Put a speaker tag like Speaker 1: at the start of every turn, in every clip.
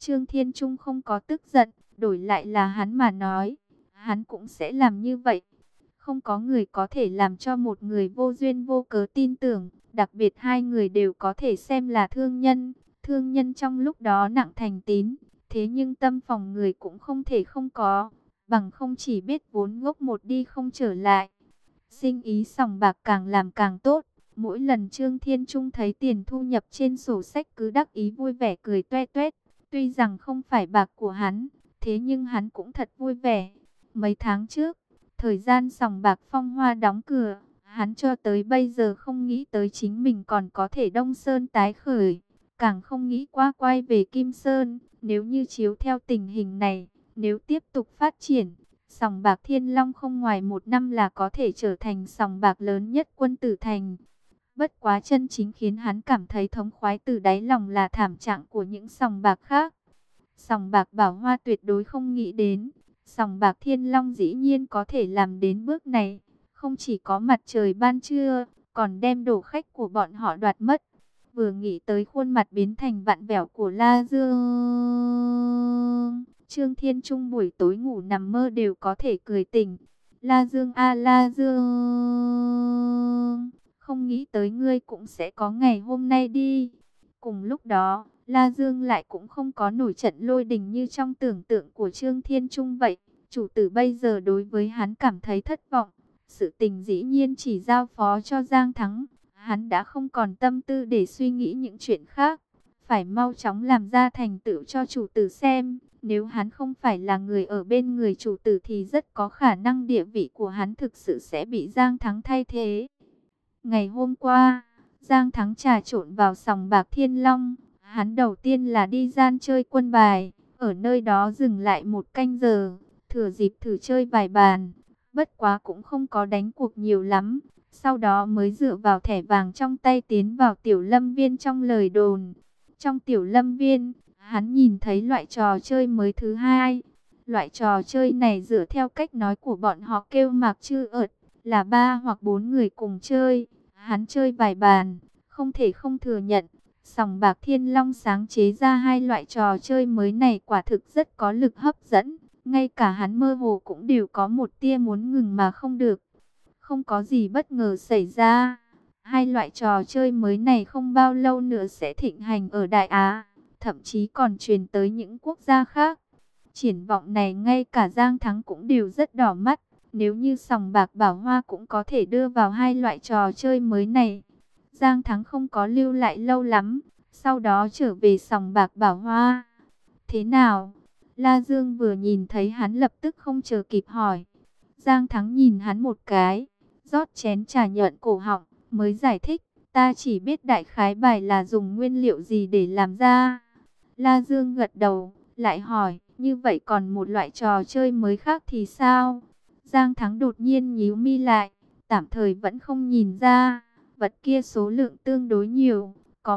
Speaker 1: Trương Thiên Trung không có tức giận, đổi lại là hắn mà nói, hắn cũng sẽ làm như vậy. Không có người có thể làm cho một người vô duyên vô cớ tin tưởng, đặc biệt hai người đều có thể xem là thương nhân. Thương nhân trong lúc đó nặng thành tín, thế nhưng tâm phòng người cũng không thể không có, bằng không chỉ biết vốn gốc một đi không trở lại. Sinh ý sòng bạc càng làm càng tốt, mỗi lần Trương Thiên Trung thấy tiền thu nhập trên sổ sách cứ đắc ý vui vẻ cười toe toét. Tuy rằng không phải bạc của hắn, thế nhưng hắn cũng thật vui vẻ. Mấy tháng trước, thời gian sòng bạc Phong Hoa đóng cửa, hắn cho tới bây giờ không nghĩ tới chính mình còn có thể Đông Sơn tái khởi, càng không nghĩ qua quay về Kim Sơn. Nếu như chiếu theo tình hình này, nếu tiếp tục phát triển, sòng bạc Thiên Long không ngoài 1 năm là có thể trở thành sòng bạc lớn nhất Quân Tử Thành. Bất quá chân chính khiến hắn cảm thấy thống khoái từ đáy lòng là thảm trạng của những sòng bạc khác. Sòng bạc Bảo Hoa tuyệt đối không nghĩ đến, sòng bạc Thiên Long dĩ nhiên có thể làm đến bước này. Không chỉ có mặt trời ban trưa, còn đem đồ khách của bọn họ đoạt mất. Vừa nghĩ tới khuôn mặt biến thành vặn vẹo của La Dương, Trương Thiên Trung buổi tối ngủ nằm mơ đều có thể cười tỉnh. La Dương a La Dương, không nghĩ tới ngươi cũng sẽ có ngày hôm nay đi. Cùng lúc đó, La Dương lại cũng không có nổi trận lôi đình như trong tưởng tượng của Trương Thiên Trung vậy. Chủ tử bây giờ đối với hắn cảm thấy thất vọng. Sự tình dĩ nhiên chỉ giao phó cho Giang Thắng. Hắn đã không còn tâm tư để suy nghĩ những chuyện khác. Phải mau chóng làm ra thành tựu cho chủ tử xem. Nếu hắn không phải là người ở bên người chủ tử thì rất có khả năng địa vị của hắn thực sự sẽ bị Giang Thắng thay thế. Ngày hôm qua, Giang Thắng trà trộn vào sòng bạc Thiên Long. Hắn đầu tiên là đi gian chơi quân bài. Ở nơi đó dừng lại 1 canh giờ. Thừa dịp thử chơi vài bàn. Bất quá cũng không có đánh cuộc nhiều lắm. Sau đó mới dựa vào thẻ vàng trong tay tiến vào tiểu lâm viên trong lời đồn. Trong tiểu lâm viên, hắn nhìn thấy loại trò chơi mới thứ hai. Loại trò chơi này dựa theo cách nói của bọn họ kêu mạc chư ợt, là 3 hoặc 4 người cùng chơi. Hắn chơi vài bàn, không thể không thừa nhận. Sòng bạc Thiên Long sáng chế ra hai loại trò chơi mới này quả thực rất có lực hấp dẫn. Ngay cả hắn mơ hồ cũng đều có một tia muốn ngừng mà không được. Không có gì bất ngờ xảy ra. Hai loại trò chơi mới này không bao lâu nữa sẽ thịnh hành ở Đại Á, thậm chí còn truyền tới những quốc gia khác. Triển vọng này ngay cả Giang Thắng cũng đều rất đỏ mắt. Nếu như sòng bạc Bảo Hoa cũng có thể đưa vào hai loại trò chơi mới này. Giang Thắng không có lưu lại lâu lắm, sau đó trở về sòng bạc Bảo Hoa. Thế nào? La Dương vừa nhìn thấy hắn lập tức không chờ kịp hỏi. Giang Thắng nhìn hắn một cái, rót chén trà nhuận cổ họng, mới giải thích. Ta chỉ biết đại khái bài là dùng nguyên liệu gì để làm ra. La Dương gật đầu, lại hỏi, như vậy còn một loại trò chơi mới khác thì sao? Giang Thắng đột nhiên nhíu mi lại, tạm thời vẫn không nhìn ra. Vật kia số lượng tương đối nhiều, có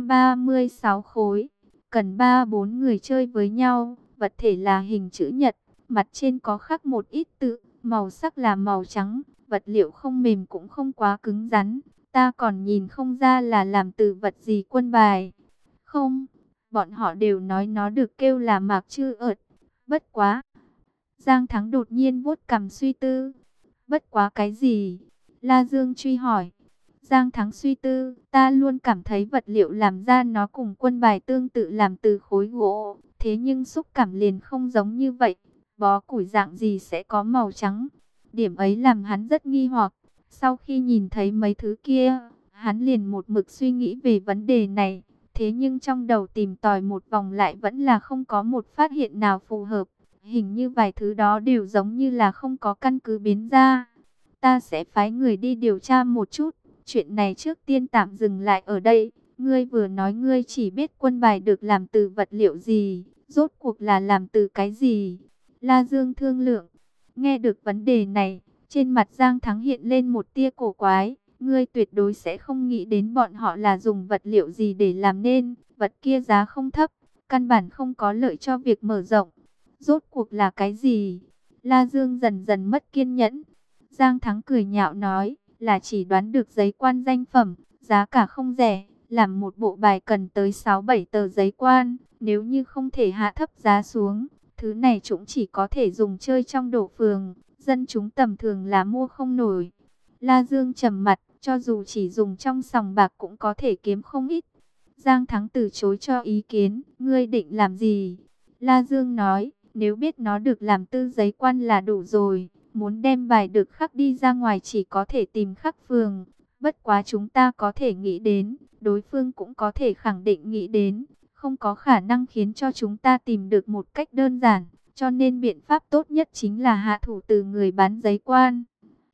Speaker 1: 136 khối, cần 3-4 người chơi với nhau. Vật thể là hình chữ nhật, mặt trên có khắc một ít tự, màu sắc là màu trắng, vật liệu không mềm cũng không quá cứng rắn. Ta còn nhìn không ra là làm từ vật gì quân bài. Không, bọn họ đều nói nó được kêu là mạc chư ợt. Bất quá. Giang Thắng đột nhiên vuốt cằm suy tư. Bất quá cái gì? La Dương truy hỏi. Giang Thắng suy tư, ta luôn cảm thấy vật liệu làm ra nó cùng quân bài tương tự làm từ khối gỗ. Thế nhưng xúc cảm liền không giống như vậy. Bó củi dạng gì sẽ có màu trắng? Điểm ấy làm hắn rất nghi hoặc. Sau khi nhìn thấy mấy thứ kia, hắn liền một mực suy nghĩ về vấn đề này. Thế nhưng trong đầu tìm tòi một vòng lại vẫn là không có một phát hiện nào phù hợp. Hình như vài thứ đó đều giống như là không có căn cứ biến ra. Ta sẽ phái người đi điều tra một chút. Chuyện này trước tiên tạm dừng lại ở đây. Ngươi vừa nói ngươi chỉ biết quân bài được làm từ vật liệu gì, rốt cuộc là làm từ cái gì? La Dương thương lượng. Nghe được vấn đề này, trên mặt Giang Thắng hiện lên một tia cổ quái. Ngươi tuyệt đối sẽ không nghĩ đến bọn họ là dùng vật liệu gì để làm nên. Vật kia giá không thấp, căn bản không có lợi cho việc mở rộng. Rốt cuộc là cái gì? La Dương dần dần mất kiên nhẫn. Giang Thắng cười nhạo nói, là chỉ đoán được giấy quan danh phẩm, giá cả không rẻ, Làm một bộ bài cần tới 6-7 tờ giấy quan, nếu như không thể hạ thấp giá xuống, thứ này cũng chỉ có thể dùng chơi trong đổ phường, dân chúng tầm thường là mua không nổi. La Dương trầm mặt, cho dù chỉ dùng trong sòng bạc cũng có thể kiếm không ít. Giang Thắng từ chối cho ý kiến, ngươi định làm gì? La Dương nói, nếu biết nó được làm tư giấy quan là đủ rồi, muốn đem bài được khắc đi ra ngoài chỉ có thể tìm khắc phường. Bất quá chúng ta có thể nghĩ đến, đối phương cũng có thể khẳng định nghĩ đến, không có khả năng khiến cho chúng ta tìm được một cách đơn giản, cho nên biện pháp tốt nhất chính là hạ thủ từ người bán giấy quan.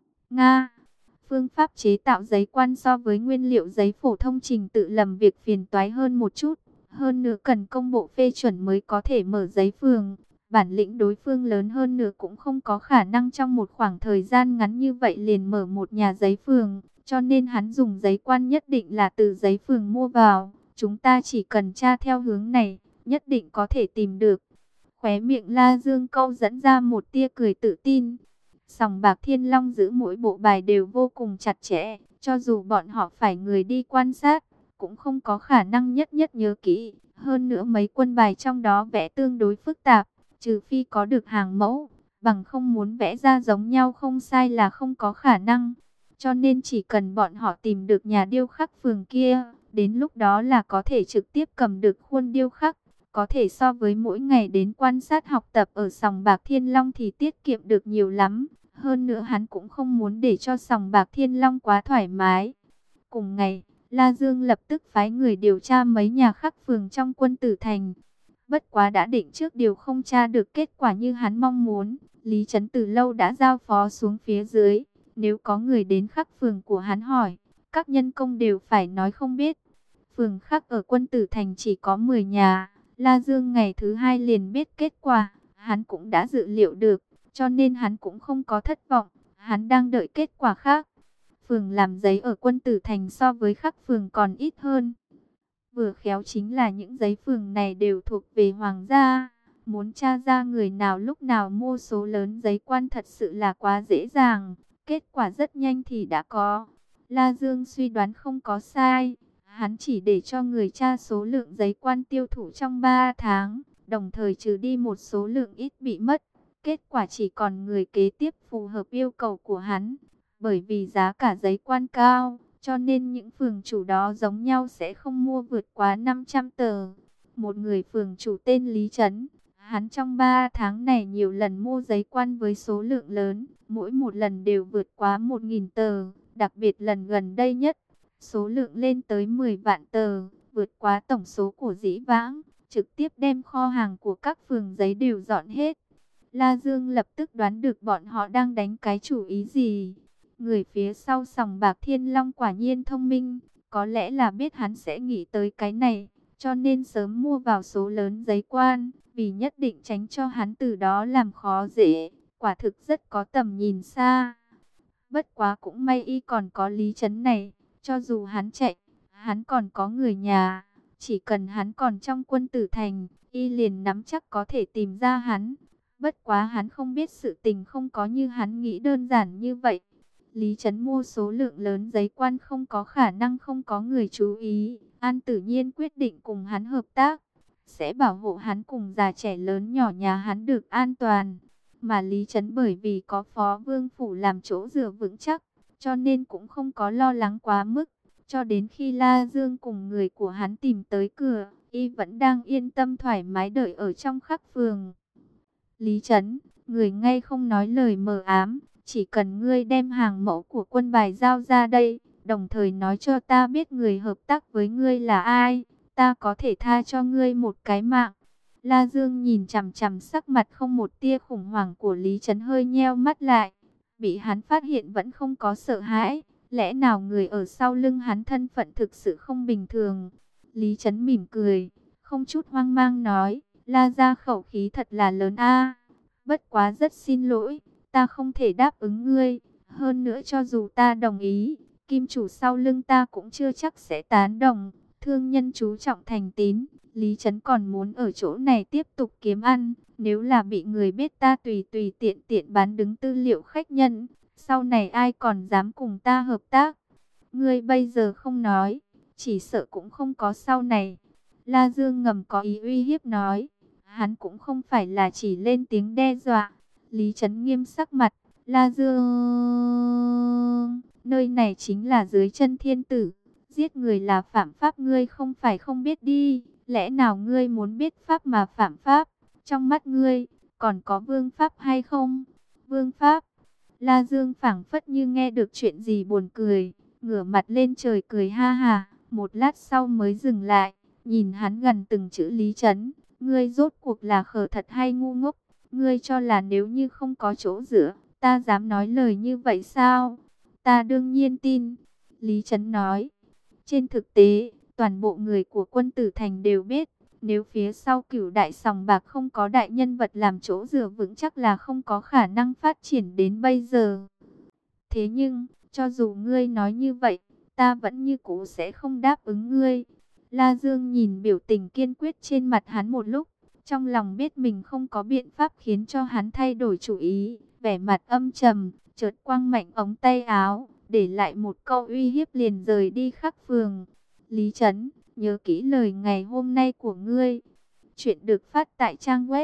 Speaker 1: Nga, phương pháp chế tạo giấy quan so với nguyên liệu giấy phổ thông trình tự làm việc phiền toái hơn một chút, hơn nữa cần công bộ phê chuẩn mới có thể mở giấy phường. Bản lĩnh đối phương lớn hơn nữa cũng không có khả năng trong một khoảng thời gian ngắn như vậy liền mở một nhà giấy phường, cho nên hắn dùng giấy quan nhất định là từ giấy phường mua vào. Chúng ta chỉ cần tra theo hướng này, nhất định có thể tìm được. Khóe miệng La Dương câu dẫn ra một tia cười tự tin. Sòng bạc Thiên Long giữ mỗi bộ bài đều vô cùng chặt chẽ, cho dù bọn họ phải người đi quan sát, cũng không có khả năng nhất nhất nhớ kỹ. Hơn nữa mấy quân bài trong đó vẽ tương đối phức tạp, trừ phi có được hàng mẫu, bằng không muốn vẽ ra giống nhau không sai là không có khả năng. Cho nên chỉ cần bọn họ tìm được nhà điêu khắc phường kia, đến lúc đó là có thể trực tiếp cầm được khuôn điêu khắc. Có thể so với mỗi ngày đến quan sát học tập ở sòng bạc Thiên Long thì tiết kiệm được nhiều lắm. Hơn nữa hắn cũng không muốn để cho sòng bạc Thiên Long quá thoải mái. Cùng ngày, La Dương lập tức phái người điều tra mấy nhà khắc phường trong Quân Tử Thành. Bất quá đã định trước điều không tra được kết quả như hắn mong muốn. Lý Trấn từ lâu đã giao phó xuống phía dưới. Nếu có người đến khắc phường của hắn hỏi, các nhân công đều phải nói không biết. Phường khắc ở Quân Tử Thành chỉ có 10 nhà. La Dương ngày thứ hai liền biết kết quả. Hắn cũng đã dự liệu được, cho nên hắn cũng không có thất vọng. Hắn đang đợi kết quả khác. Phường làm giấy ở Quân Tử Thành so với khắc phường còn ít hơn. Vừa khéo chính là những giấy phường này đều thuộc về hoàng gia. Muốn tra ra người nào lúc nào mua số lớn giấy quan thật sự là quá dễ dàng. Kết quả rất nhanh thì đã có. La Dương suy đoán không có sai. Hắn chỉ để cho người tra số lượng giấy quan tiêu thụ trong 3 tháng. Đồng thời trừ đi một số lượng ít bị mất. Kết quả chỉ còn người kế tiếp phù hợp yêu cầu của hắn. Bởi vì giá cả giấy quan cao, cho nên những phường chủ đó giống nhau sẽ không mua vượt quá 500 tờ. Một người phường chủ tên Lý Trấn, hắn trong 3 tháng này nhiều lần mua giấy quan với số lượng lớn, mỗi một lần đều vượt quá 1.000 tờ. Đặc biệt lần gần đây nhất, số lượng lên tới 10 vạn tờ, vượt quá tổng số của dĩ vãng, trực tiếp đem kho hàng của các phường giấy đều dọn hết. La Dương lập tức đoán được bọn họ đang đánh cái chủ ý gì. Người phía sau sòng bạc Thiên Long quả nhiên thông minh, có lẽ là biết hắn sẽ nghĩ tới cái này, cho nên sớm mua vào số lớn giấy quan, vì nhất định tránh cho hắn từ đó làm khó dễ, quả thực rất có tầm nhìn xa. Bất quá cũng may y còn có Lý Trấn này, cho dù hắn chạy, hắn còn có người nhà, chỉ cần hắn còn trong Quân Tử Thành, y liền nắm chắc có thể tìm ra hắn. Bất quá hắn không biết sự tình không có như hắn nghĩ đơn giản như vậy. Lý Trấn mua số lượng lớn giấy quan không có khả năng không có người chú ý. An Tử Nhiên quyết định cùng hắn hợp tác, sẽ bảo hộ hắn cùng già trẻ lớn nhỏ nhà hắn được an toàn. Mà Lý Trấn bởi vì có Phó Vương Phủ làm chỗ dựa vững chắc, cho nên cũng không có lo lắng quá mức. Cho đến khi La Dương cùng người của hắn tìm tới cửa, y vẫn đang yên tâm thoải mái đợi ở trong khắc phường. Lý Trấn, người ngay không nói lời mờ ám, chỉ cần ngươi đem hàng mẫu của quân bài giao ra đây, đồng thời nói cho ta biết người hợp tác với ngươi là ai, ta có thể tha cho ngươi một cái mạng. La Dương nhìn chằm chằm sắc mặt không một tia khủng hoảng của Lý Trấn hơi nheo mắt lại, bị hắn phát hiện vẫn không có sợ hãi, lẽ nào người ở sau lưng hắn thân phận thực sự không bình thường. Lý Trấn mỉm cười, không chút hoang mang nói, La gia khẩu khí thật là lớn a. Bất quá rất xin lỗi, ta không thể đáp ứng ngươi. Hơn nữa cho dù ta đồng ý, kim chủ sau lưng ta cũng chưa chắc sẽ tán đồng. Thương nhân chú trọng thành tín, Lý Trấn còn muốn ở chỗ này tiếp tục kiếm ăn. Nếu là bị người biết ta tùy tùy tiện tiện bán đứng tư liệu khách nhân, sau này ai còn dám cùng ta hợp tác. Ngươi bây giờ không nói, chỉ sợ cũng không có sau này. La Dương ngầm có ý uy hiếp nói, hắn cũng không phải là chỉ lên tiếng đe dọa. Lý Chấn nghiêm sắc mặt, La Dương, nơi này chính là dưới chân thiên tử, giết người là phạm pháp, ngươi không phải không biết đi, lẽ nào ngươi muốn biết pháp mà phạm pháp? Trong mắt ngươi, còn có vương pháp hay không? Vương pháp? La Dương phảng phất như nghe được chuyện gì buồn cười, ngửa mặt lên trời cười ha ha, một lát sau mới dừng lại, nhìn hắn gần từng chữ. Lý Chấn, ngươi rốt cuộc là khờ thật hay ngu ngốc? Ngươi cho là nếu như không có chỗ dựa, ta dám nói lời như vậy sao? Ta đương nhiên tin. Lý Chấn nói, trên thực tế, toàn bộ người của Quân Tử Thành đều biết, nếu phía sau Cửu Đại Sòng Bạc không có đại nhân vật làm chỗ dựa vững chắc là không có khả năng phát triển đến bây giờ. Thế nhưng, cho dù ngươi nói như vậy, ta vẫn như cũ sẽ không đáp ứng ngươi. La Dương nhìn biểu tình kiên quyết trên mặt hắn một lúc, trong lòng biết mình không có biện pháp khiến cho hắn thay đổi chủ ý, vẻ mặt âm trầm, chợt quăng mạnh ống tay áo, để lại một câu uy hiếp liền rời đi khắc phường. Lý Chấn, nhớ kỹ lời ngày hôm nay của ngươi. Chuyện được phát tại trang web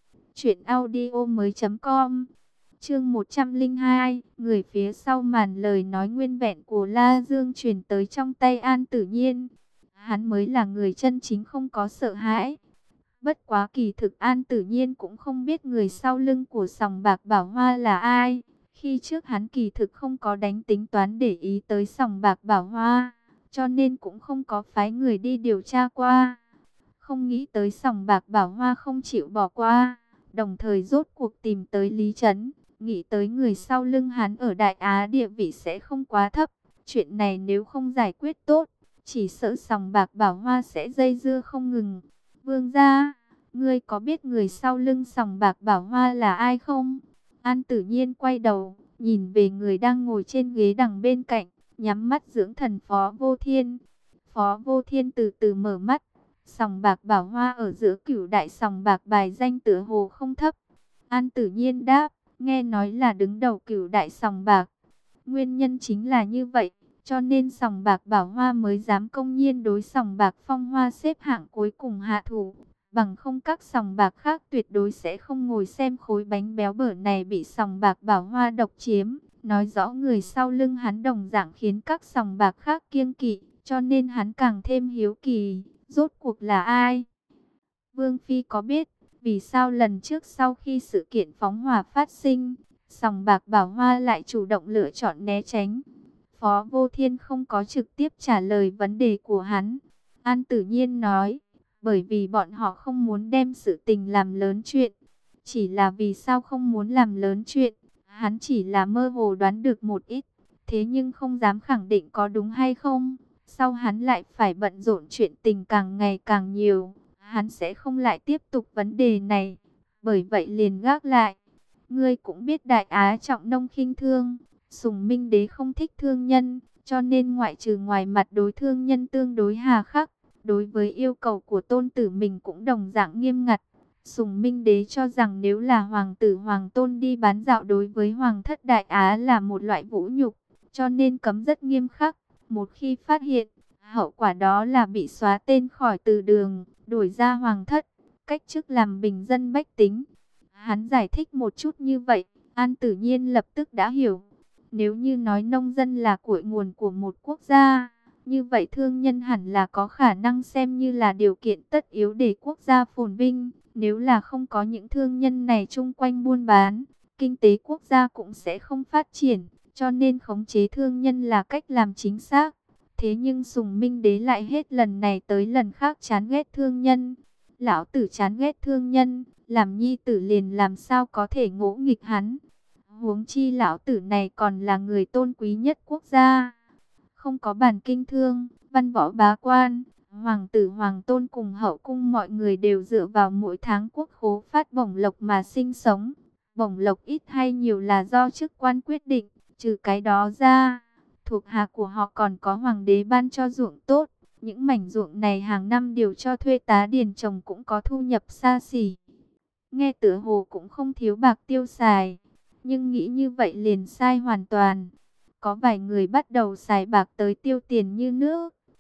Speaker 1: truyệnaudiomoi.com. Chương 102, người phía sau màn. Lời nói nguyên vẹn của La Dương truyền tới trong tay An Tử Nhiên. Hắn mới là người chân chính không có sợ hãi. Bất quá kỳ thực An Tử Nhiên cũng không biết người sau lưng của sòng bạc Bảo Hoa là ai. Khi trước hắn kỳ thực không có đánh tính toán để ý tới sòng bạc Bảo Hoa, cho nên cũng không có phái người đi điều tra qua. Không nghĩ tới sòng bạc Bảo Hoa không chịu bỏ qua, đồng thời rốt cuộc tìm tới Lý Chấn, nghĩ tới người sau lưng hắn ở Đại Á địa vị sẽ không quá thấp. Chuyện này nếu không giải quyết tốt, chỉ sợ sòng bạc Bảo Hoa sẽ dây dưa không ngừng. Vương gia, ngươi có biết người sau lưng sòng bạc Bảo Hoa là ai không? An Tử Nhiên quay đầu, nhìn về người đang ngồi trên ghế đằng bên cạnh, nhắm mắt dưỡng thần Phó Vô Thiên. Phó Vô Thiên từ từ mở mắt, sòng bạc Bảo Hoa ở giữa Cửu Đại sòng bạc bài danh tựa hồ không thấp. An Tử Nhiên đáp, nghe nói là đứng đầu Cửu Đại sòng bạc. Nguyên nhân chính là như vậy, cho nên sòng bạc Bảo Hoa mới dám công nhiên đối sòng bạc Phong Hoa xếp hạng cuối cùng hạ thủ. Bằng không các sòng bạc khác tuyệt đối sẽ không ngồi xem khối bánh béo bở này bị sòng bạc Bảo Hoa độc chiếm. Nói rõ người sau lưng hắn đồng dạng khiến các sòng bạc khác kiêng kỵ, cho nên hắn càng thêm hiếu kỳ, rốt cuộc là ai? Vương Phi có biết vì sao lần trước sau khi sự kiện phóng hỏa phát sinh, sòng bạc Bảo Hoa lại chủ động lựa chọn né tránh? Phó Vô Thiên không có trực tiếp trả lời vấn đề của hắn. An Tử Nhiên nói, bởi vì bọn họ không muốn đem sự tình làm lớn chuyện. Chỉ là vì sao không muốn làm lớn chuyện, hắn chỉ là mơ hồ đoán được một ít, thế nhưng không dám khẳng định có đúng hay không. Sau hắn lại phải bận rộn chuyện tình càng ngày càng nhiều, hắn sẽ không lại tiếp tục vấn đề này, bởi vậy liền gác lại. Ngươi cũng biết Đại Á trọng nông khinh thương, Sùng Minh Đế không thích thương nhân, cho nên ngoại trừ ngoài mặt đối thương nhân tương đối hà khắc, đối với yêu cầu của tôn tử mình cũng đồng dạng nghiêm ngặt. Sùng Minh Đế cho rằng nếu là hoàng tử hoàng tôn đi bán dạo đối với hoàng thất Đại Á là một loại vũ nhục, cho nên cấm rất nghiêm khắc. Một khi phát hiện, hậu quả đó là bị xóa tên khỏi từ đường, đuổi ra hoàng thất, cách chức làm bình dân bách tính. Hắn giải thích một chút như vậy, An Tử Nhiên lập tức đã hiểu. Nếu như nói nông dân là cội nguồn của một quốc gia, như vậy thương nhân hẳn là có khả năng xem như là điều kiện tất yếu để quốc gia phồn vinh. Nếu là không có những thương nhân này chung quanh buôn bán, kinh tế quốc gia cũng sẽ không phát triển, cho nên khống chế thương nhân là cách làm chính xác. Thế nhưng Sùng Minh Đế lại hết lần này tới lần khác chán ghét thương nhân. Lão tử chán ghét thương nhân, làm nhi tử liền làm sao có thể ngỗ nghịch hắn. Huống chi lão tử này còn là người tôn quý nhất quốc gia. Không có bản kinh thương, văn võ bá quan, hoàng tử hoàng tôn cùng hậu cung mọi người đều dựa vào mỗi tháng quốc khố phát bổng lộc mà sinh sống. Bổng lộc ít hay nhiều là do chức quan quyết định, trừ cái đó ra, thuộc hạ của họ còn có hoàng đế ban cho ruộng tốt. Những mảnh ruộng này hàng năm đều cho thuê tá điền trồng cũng có thu nhập xa xỉ. Nghe tựa hồ cũng không thiếu bạc tiêu xài, nhưng nghĩ như vậy liền sai hoàn toàn. Có vài người bắt đầu xài bạc tới tiêu tiền như nước,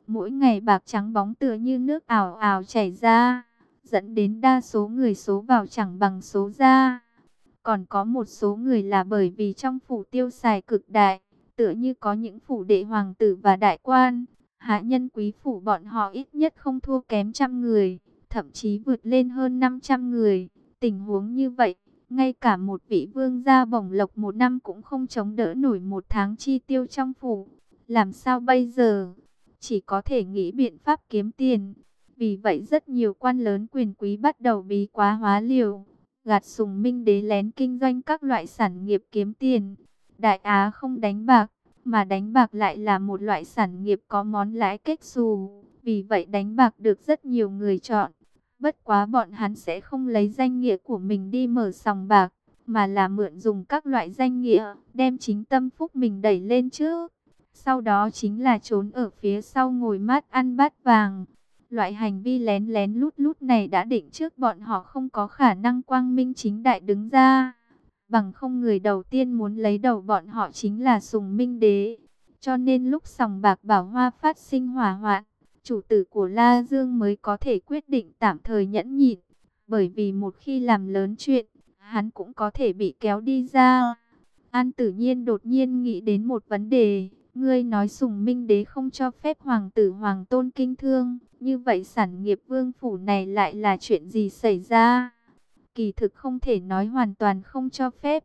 Speaker 1: Mỗi ngày bạc trắng bóng tựa như nước ào ào chảy ra, dẫn đến đa số người số vào chẳng bằng số ra. Còn có một số người là bởi vì trong phủ tiêu xài cực đại, tựa như có những phủ đệ hoàng tử và đại quan, hạ nhân quý phủ bọn họ ít nhất không thua kém 100 người, thậm chí vượt lên hơn 500 người. Tình huống như vậy, ngay cả một vị vương gia bổng lộc một năm cũng không chống đỡ nổi một tháng chi tiêu trong phủ. Làm sao bây giờ? Chỉ có thể nghĩ biện pháp kiếm tiền. Vì vậy rất nhiều quan lớn quyền quý bắt đầu bí quá hóa liều, gạt Sùng Minh Đế lén kinh doanh các loại sản nghiệp kiếm tiền. Đại Á không đánh bạc, mà đánh bạc lại là một loại sản nghiệp có món lãi kết xù. Vì vậy đánh bạc được rất nhiều người chọn. Bất quá bọn hắn sẽ không lấy danh nghĩa của mình đi mở sòng bạc, mà là mượn dùng các loại danh nghĩa, đem chính tâm phúc mình đẩy lên trước. Sau đó chính là trốn ở phía sau ngồi mát ăn bát vàng. Loại hành vi lén lén lút lút này đã định trước bọn họ không có khả năng quang minh chính đại đứng ra. Bằng không người đầu tiên muốn lấy đầu bọn họ chính là Sùng Minh Đế. Cho nên lúc sòng bạc Bảo Hoa phát sinh hỏa hoạn, chủ tử của La Dương mới có thể quyết định tạm thời nhẫn nhịn. Bởi vì một khi làm lớn chuyện, hắn cũng có thể bị kéo đi ra. An Tử Nhiên đột nhiên nghĩ đến một vấn đề. Ngươi nói Sùng Minh Đế không cho phép hoàng tử hoàng tôn kinh thương. Như vậy sản nghiệp vương phủ này lại là chuyện gì xảy ra? Kỳ thực không thể nói hoàn toàn không cho phép.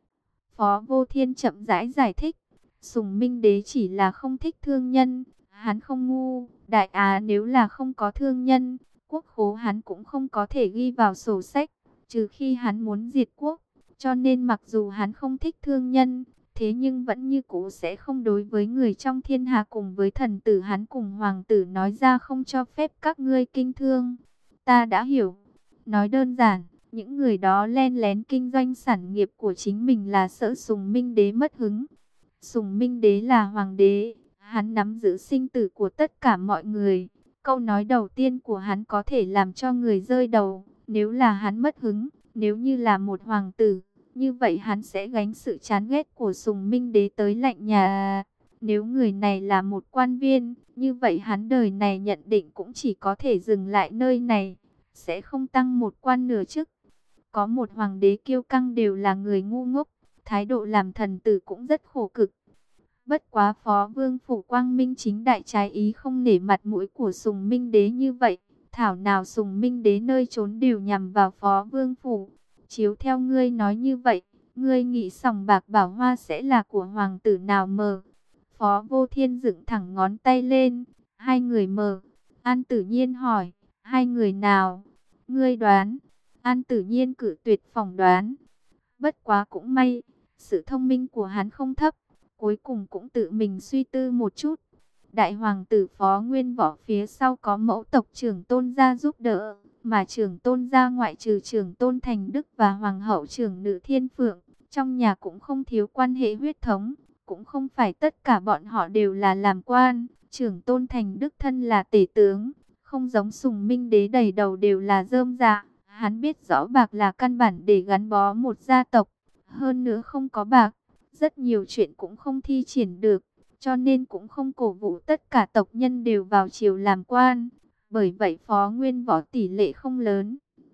Speaker 1: Phó Vô Thiên chậm rãi giải thích. Sùng Minh Đế chỉ là không thích thương nhân. Hắn không ngu. Đại Á nếu là không có thương nhân, quốc khố hắn cũng không có thể ghi vào sổ sách. Trừ khi hắn muốn diệt quốc. Cho nên mặc dù hắn không thích thương nhân, thế nhưng vẫn như cũ sẽ không đối với người trong thiên hạ cùng với thần tử hắn cùng hoàng tử nói ra không cho phép các ngươi kinh thương. Ta đã hiểu. Nói đơn giản, những người đó len lén kinh doanh sản nghiệp của chính mình là sợ Sùng Minh Đế mất hứng. Sùng Minh Đế là hoàng đế, hắn nắm giữ sinh tử của tất cả mọi người. Câu nói đầu tiên của hắn có thể làm cho người rơi đầu, nếu là hắn mất hứng, nếu như là một hoàng tử. Như vậy hắn sẽ gánh sự chán ghét của Sùng Minh Đế tới lạnh nhà. Nếu người này là một quan viên, như vậy hắn đời này nhận định cũng chỉ có thể dừng lại nơi này, sẽ không tăng một quan nửa chức. Có một hoàng đế kiêu căng đều là người ngu ngốc, thái độ làm thần tử cũng rất khổ cực. Bất quá Phó Vương Phủ quang minh chính đại trái ý không nể mặt mũi của Sùng Minh Đế như vậy. Thảo nào Sùng Minh Đế nơi trốn đều nhằm vào Phó Vương Phủ. Chiếu theo ngươi nói như vậy, ngươi nghĩ sòng bạc Bảo Hoa sẽ là của hoàng tử nào mờ? Phó Vô Thiên dựng thẳng ngón tay lên. Hai người mờ. An Tử Nhiên hỏi. Hai người nào? Ngươi đoán. An Tử Nhiên cử tuyệt phỏng đoán. Bất quá cũng may, sự thông minh của hắn không thấp. Cuối cùng cũng tự mình suy tư một chút. Đại hoàng tử Phó Nguyên Võ phía sau có mẫu tộc trưởng Tôn gia giúp đỡ. Mà trưởng Tôn gia ngoại trừ trưởng Tôn Thành Đức và hoàng hậu trưởng Nữ Thiên Phượng, trong nhà cũng không thiếu quan hệ huyết thống. Cũng không phải tất cả bọn họ đều là làm quan. Trưởng Tôn Thành Đức thân là tể tướng, không giống Sùng Minh Đế đầy đầu đều là rơm rạ. Hắn biết rõ bạc là căn bản để gắn bó một gia tộc. Hơn nữa không có bạc, rất nhiều chuyện cũng không thi triển được. Cho nên cũng không cổ vũ tất cả tộc nhân đều vào triều làm quan. Bởi vậy Phó Nguyên Võ tỷ lệ không lớn.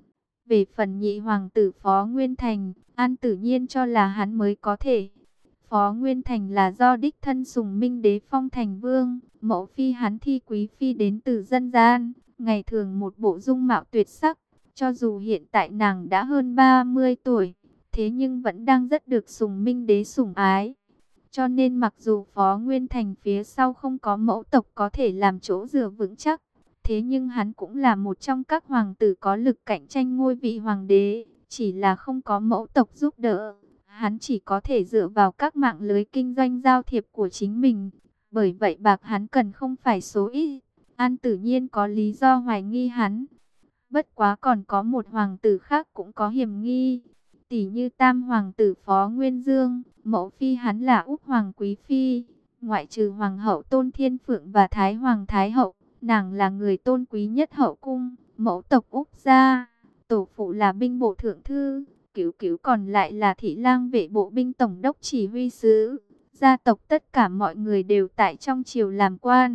Speaker 1: Về phần nhị hoàng tử Phó Nguyên Thành, An Tử Nhiên cho là hắn mới có thể. Phó Nguyên Thành là do đích thân Sùng Minh Đế phong thành vương, mẫu phi hắn Thi Quý Phi đến từ dân gian, ngày thường một bộ dung mạo tuyệt sắc. Cho dù hiện tại nàng đã hơn 30 tuổi, thế nhưng vẫn đang rất được Sùng Minh Đế sủng ái. Cho nên mặc dù Phó Nguyên Thành phía sau không có mẫu tộc có thể làm chỗ dựa vững chắc, thế nhưng hắn cũng là một trong các hoàng tử có lực cạnh tranh ngôi vị hoàng đế, chỉ là không có mẫu tộc giúp đỡ. Hắn chỉ có thể dựa vào các mạng lưới kinh doanh giao thiệp của chính mình. Bởi vậy bạc hắn cần không phải số ít. An Tử Nhiên có lý do hoài nghi hắn. Bất quá còn có một hoàng tử khác cũng có hiểm nghi. Tỷ như tam hoàng tử Phó Nguyên Dương, mẫu phi hắn là Úc Hoàng Quý Phi. Ngoại trừ hoàng hậu Tôn Thiên Phượng và Thái Hoàng Thái Hậu, nàng là người tôn quý nhất hậu cung, mẫu tộc Úc gia. Tổ phụ là binh bộ thượng thư, Cứu Cứu còn lại là thị lang vệ bộ binh tổng đốc chỉ huy sứ. Gia tộc tất cả mọi người đều tại trong triều làm quan.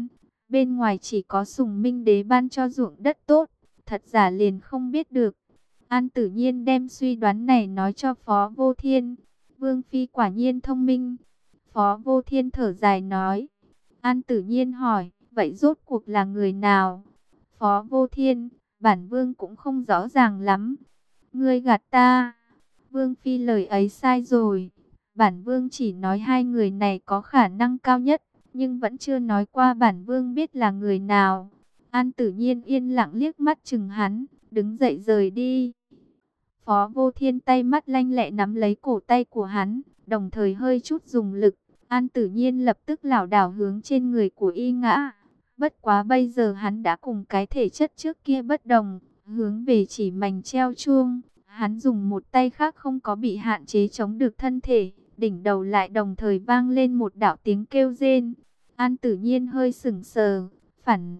Speaker 1: Bên ngoài chỉ có Sùng Minh Đế ban cho ruộng đất tốt, thật giả liền không biết được. An Tử Nhiên đem suy đoán này nói cho Phó Vô Thiên. Vương Phi quả nhiên thông minh. Phó Vô Thiên thở dài nói. An Tử Nhiên hỏi, vậy rốt cuộc là người nào? Phó Vô Thiên, bản Vương cũng không rõ ràng lắm. Ngươi gạt ta. Vương Phi lời ấy sai rồi. Bản Vương chỉ nói hai người này có khả năng cao nhất, nhưng vẫn chưa nói qua bản Vương biết là người nào. An Tử Nhiên yên lặng liếc mắt chừng hắn, đứng dậy rời đi. Phó Vô Thiên tay mắt lanh lẹ nắm lấy cổ tay của hắn, đồng thời hơi chút dùng lực. An Tử Nhiên lập tức lảo đảo hướng trên người của y ngã. Bất quá bây giờ hắn đã cùng cái thể chất trước kia bất đồng, hướng về chỉ mảnh treo chuông. Hắn dùng một tay khác không có bị hạn chế chống được thân thể, đỉnh đầu lại đồng thời vang lên một đạo tiếng kêu rên. An Tử Nhiên hơi sững sờ, phản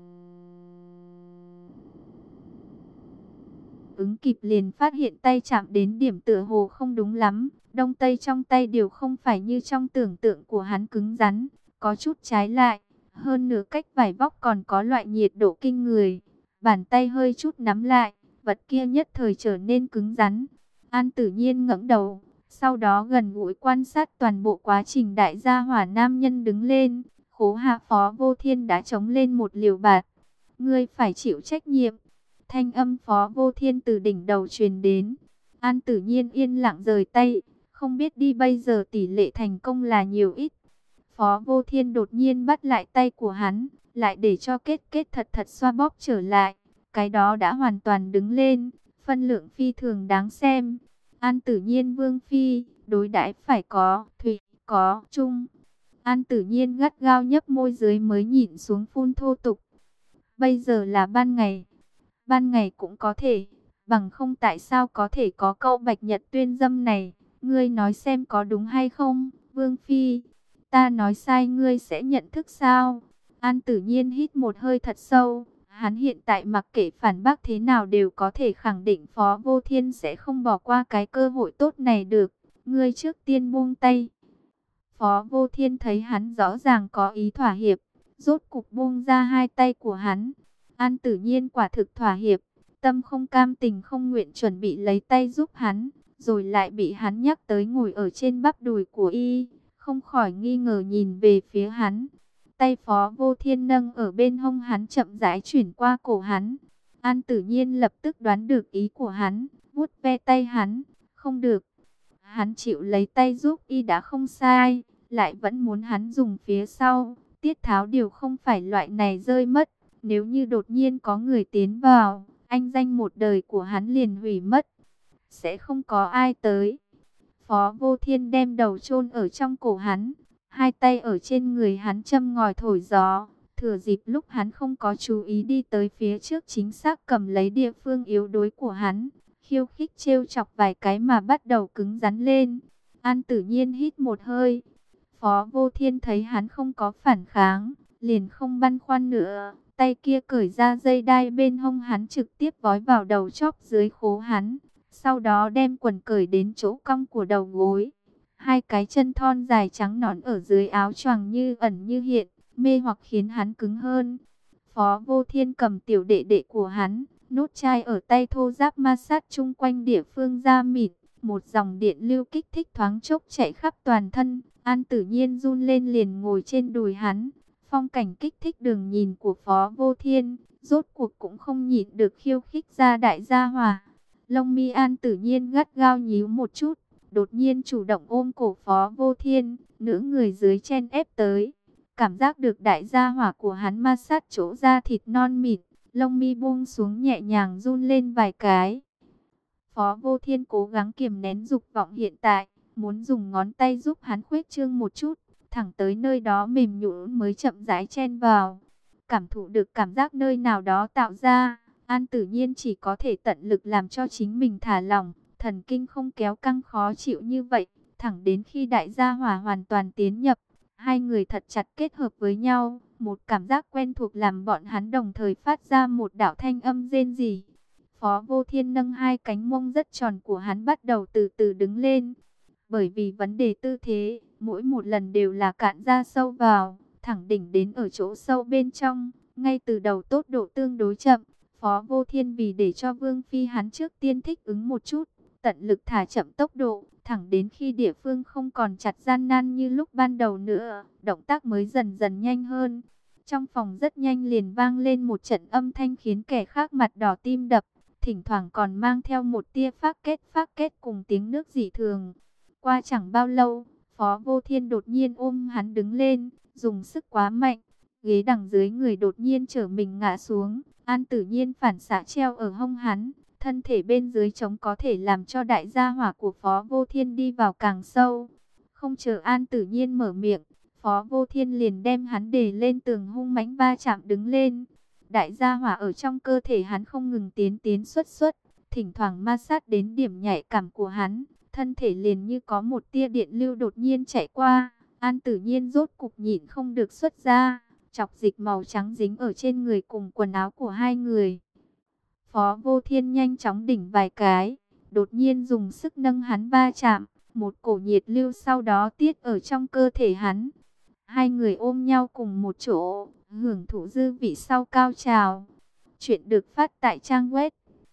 Speaker 1: ứng kịp liền phát hiện tay chạm đến điểm tựa hồ không đúng lắm. Đông tây trong tay đều không phải như trong tưởng tượng của hắn cứng rắn, có chút trái lại. Hơn nữa cách vải vóc còn có loại nhiệt độ kinh người. Bàn tay hơi chút nắm lại, vật kia nhất thời trở nên cứng rắn. An Tử Nhiên ngẩng đầu, sau đó gần gũi quan sát toàn bộ quá trình đại gia hỏa nam nhân đứng lên. Khố hạ Phó Vô Thiên đã chống lên một liều bạt. Ngươi phải chịu trách nhiệm. Thanh âm Phó Vô Thiên từ đỉnh đầu truyền đến. An Tử Nhiên yên lặng rời tay, không biết đi bây giờ tỷ lệ thành công là nhiều ít. Phó Vô Thiên đột nhiên bắt lại tay của hắn, lại để cho kết thật thật xoa bóp trở lại. Cái đó đã hoàn toàn đứng lên, phân lượng phi thường đáng xem. An Tử Nhiên Vương Phi, đối đãi phải có thủy, có trung. An Tử Nhiên gắt gao nhấp môi dưới mới nhịn xuống phun thô tục. Bây giờ là ban ngày cũng có thể, bằng không tại sao có thể có câu bạch nhật tuyên dâm này, ngươi nói xem có đúng hay không, Vương Phi, ta nói sai ngươi sẽ nhận thức sao? An Tử Nhiên hít một hơi thật sâu, hắn hiện tại mặc kệ phản bác thế nào đều có thể khẳng định Phó Vô Thiên sẽ không bỏ qua cái cơ hội tốt này được, ngươi trước tiên buông tay. Phó Vô Thiên thấy hắn rõ ràng có ý thỏa hiệp, rốt cục buông ra hai tay của hắn. An Tử Nhiên quả thực thỏa hiệp, tâm không cam tình không nguyện chuẩn bị lấy tay giúp hắn, rồi lại bị hắn nhắc tới ngồi ở trên bắp đùi của y, không khỏi nghi ngờ nhìn về phía hắn. Tay Phó Vô Thiên nâng ở bên hông hắn chậm rãi chuyển qua cổ hắn. An Tử Nhiên lập tức đoán được ý của hắn, vuốt ve tay hắn, không được. Hắn chịu lấy tay giúp y đã không sai, lại vẫn muốn hắn dùng phía sau, tiết tháo điều không phải loại này rơi mất. Nếu như đột nhiên có người tiến vào, anh danh một đời của hắn liền hủy mất. Sẽ không có ai tới. Phó Vô Thiên đem đầu chôn ở trong cổ hắn, hai tay ở trên người hắn châm ngòi thổi gió. Thừa dịp lúc hắn không có chú ý đi tới phía trước chính xác cầm lấy địa phương yếu đuối của hắn. Khiêu khích trêu chọc vài cái mà bắt đầu cứng rắn lên. An Tử Nhiên hít một hơi. Phó Vô Thiên thấy hắn không có phản kháng, liền không băn khoăn nữa. Tay kia cởi ra dây đai bên hông hắn trực tiếp vói vào đầu chóp dưới khố hắn. Sau đó đem quần cởi đến chỗ cong của đầu gối. Hai cái chân thon dài trắng nõn ở dưới áo choàng như ẩn như hiện, mê hoặc khiến hắn cứng hơn. Phó Vô Thiên cầm tiểu đệ đệ của hắn, nút chai ở tay thô ráp ma sát chung quanh địa phương da mịn. Một dòng điện lưu kích thích thoáng chốc chạy khắp toàn thân. An Tử Nhiên run lên liền ngồi trên đùi hắn. Phong cảnh kích thích đường nhìn của Phó Vô Thiên, rốt cuộc cũng không nhịn được khiêu khích ra đại gia hỏa. Lông mi An Tử Nhiên gắt gao nhíu một chút, đột nhiên chủ động ôm cổ Phó Vô Thiên, nửa người dưới chen ép tới. Cảm giác được đại gia hỏa của hắn ma sát chỗ da thịt non mịn, lông mi buông xuống nhẹ nhàng run lên vài cái. Phó Vô Thiên cố gắng kiềm nén dục vọng hiện tại, muốn dùng ngón tay giúp hắn khuếch trương một chút, thẳng tới nơi đó mềm nhũn mới chậm rãi chen vào. Cảm thụ được cảm giác nơi nào đó tạo ra, An Tử Nhiên chỉ có thể tận lực làm cho chính mình thả lỏng, thần kinh không kéo căng khó chịu như vậy, thẳng đến khi đại gia hỏa hoàn toàn tiến nhập, hai người thật chặt kết hợp với nhau, một cảm giác quen thuộc làm bọn hắn đồng thời phát ra một đạo thanh âm rên rỉ. Phó Vô Thiên nâng hai cánh mông rất tròn của hắn bắt đầu từ từ đứng lên. Bởi vì vấn đề tư thế, mỗi một lần đều là cạn ra sâu vào, thẳng đỉnh đến ở chỗ sâu bên trong, ngay từ đầu tốc độ tương đối chậm. Phó Vô Thiên vì để cho Vương Phi hắn trước tiên thích ứng một chút, tận lực thả chậm tốc độ, thẳng đến khi địa phương không còn chặt gian nan như lúc ban đầu nữa, động tác mới dần dần nhanh hơn. Trong phòng rất nhanh liền vang lên một trận âm thanh khiến kẻ khác mặt đỏ tim đập, thỉnh thoảng còn mang theo một tia phát kết cùng tiếng nước dị thường. Qua chẳng bao lâu, Phó Vô Thiên đột nhiên ôm hắn đứng lên, dùng sức quá mạnh, ghế đằng dưới người đột nhiên trở mình ngã xuống, An Tử Nhiên phản xạ treo ở hông hắn, thân thể bên dưới trống có thể làm cho đại gia hỏa của Phó Vô Thiên đi vào càng sâu. Không chờ An Tử Nhiên mở miệng, Phó Vô Thiên liền đem hắn để lên tường hung mãnh va chạm đứng lên. Đại gia hỏa ở trong cơ thể hắn không ngừng tiến xuất, thỉnh thoảng ma sát đến điểm nhạy cảm của hắn, thân thể liền như có một tia điện lưu đột nhiên chạy qua. An Tử Nhiên rốt cục nhịn không được xuất ra, chọc dịch màu trắng dính ở trên người cùng quần áo của hai người. Phó Vô Thiên nhanh chóng đỉnh vài cái, đột nhiên dùng sức nâng hắn va chạm, một cổ nhiệt lưu sau đó tiết ở trong cơ thể hắn. Hai người ôm nhau cùng một chỗ, hưởng thụ dư vị sau cao trào. Chuyện được phát tại trang web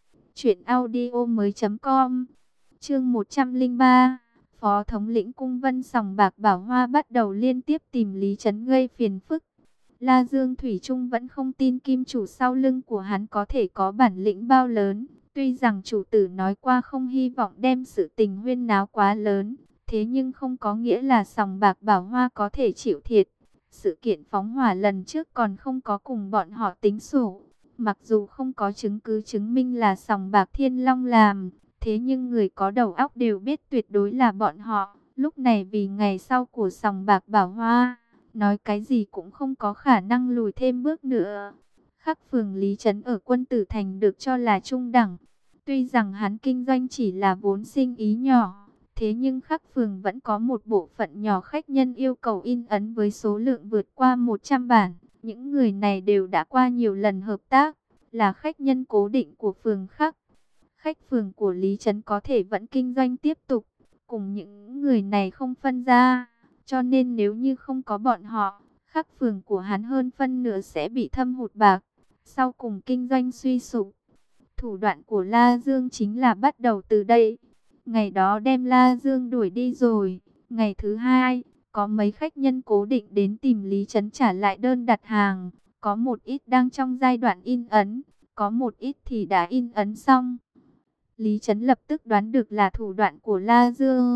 Speaker 1: truyệnaudiomoi.com. Chương 103. Phó thống lĩnh cung Vân Sòng Bạc Bảo Hoa bắt đầu liên tiếp tìm Lý Chấn gây phiền phức. La Dương thủy chung vẫn không tin kim chủ sau lưng của hắn có thể có bản lĩnh bao lớn. Tuy rằng chủ tử nói qua không hy vọng đem sự tình huyên náo quá lớn, thế nhưng không có nghĩa là Sòng Bạc Bảo Hoa có thể chịu thiệt. Sự kiện phóng hỏa lần trước còn không có cùng bọn họ tính sổ. Mặc dù không có chứng cứ chứng minh là Sòng Bạc Thiên Long làm, thế nhưng người có đầu óc đều biết tuyệt đối là bọn họ. Lúc này vì ngày sau của Sòng Bạc Bảo Hoa, nói cái gì cũng không có khả năng lùi thêm bước nữa. Khắc phường Lý Trấn ở Quân Tử Thành được cho là trung đẳng. Tuy rằng hắn kinh doanh chỉ là vốn sinh ý nhỏ, thế nhưng Khắc phường vẫn có một bộ phận nhỏ khách nhân yêu cầu in ấn với số lượng vượt qua 100 bản. Những người này đều đã qua nhiều lần hợp tác, là khách nhân cố định của phường Khắc. Khách phường của Lý Trấn có thể vẫn kinh doanh tiếp tục, cùng những người này không phân ra. Cho nên nếu như không có bọn họ, Khắc phường của hắn hơn phân nửa sẽ bị thâm hụt bạc, sau cùng kinh doanh suy sụp. Thủ đoạn của La Dương chính là bắt đầu từ đây. Ngày đó đem La Dương đuổi đi rồi, ngày thứ hai, có mấy khách nhân cố định đến tìm Lý Trấn trả lại đơn đặt hàng. Có một ít đang trong giai đoạn in ấn, có một ít thì đã in ấn xong. Lý Trấn lập tức đoán được là thủ đoạn của La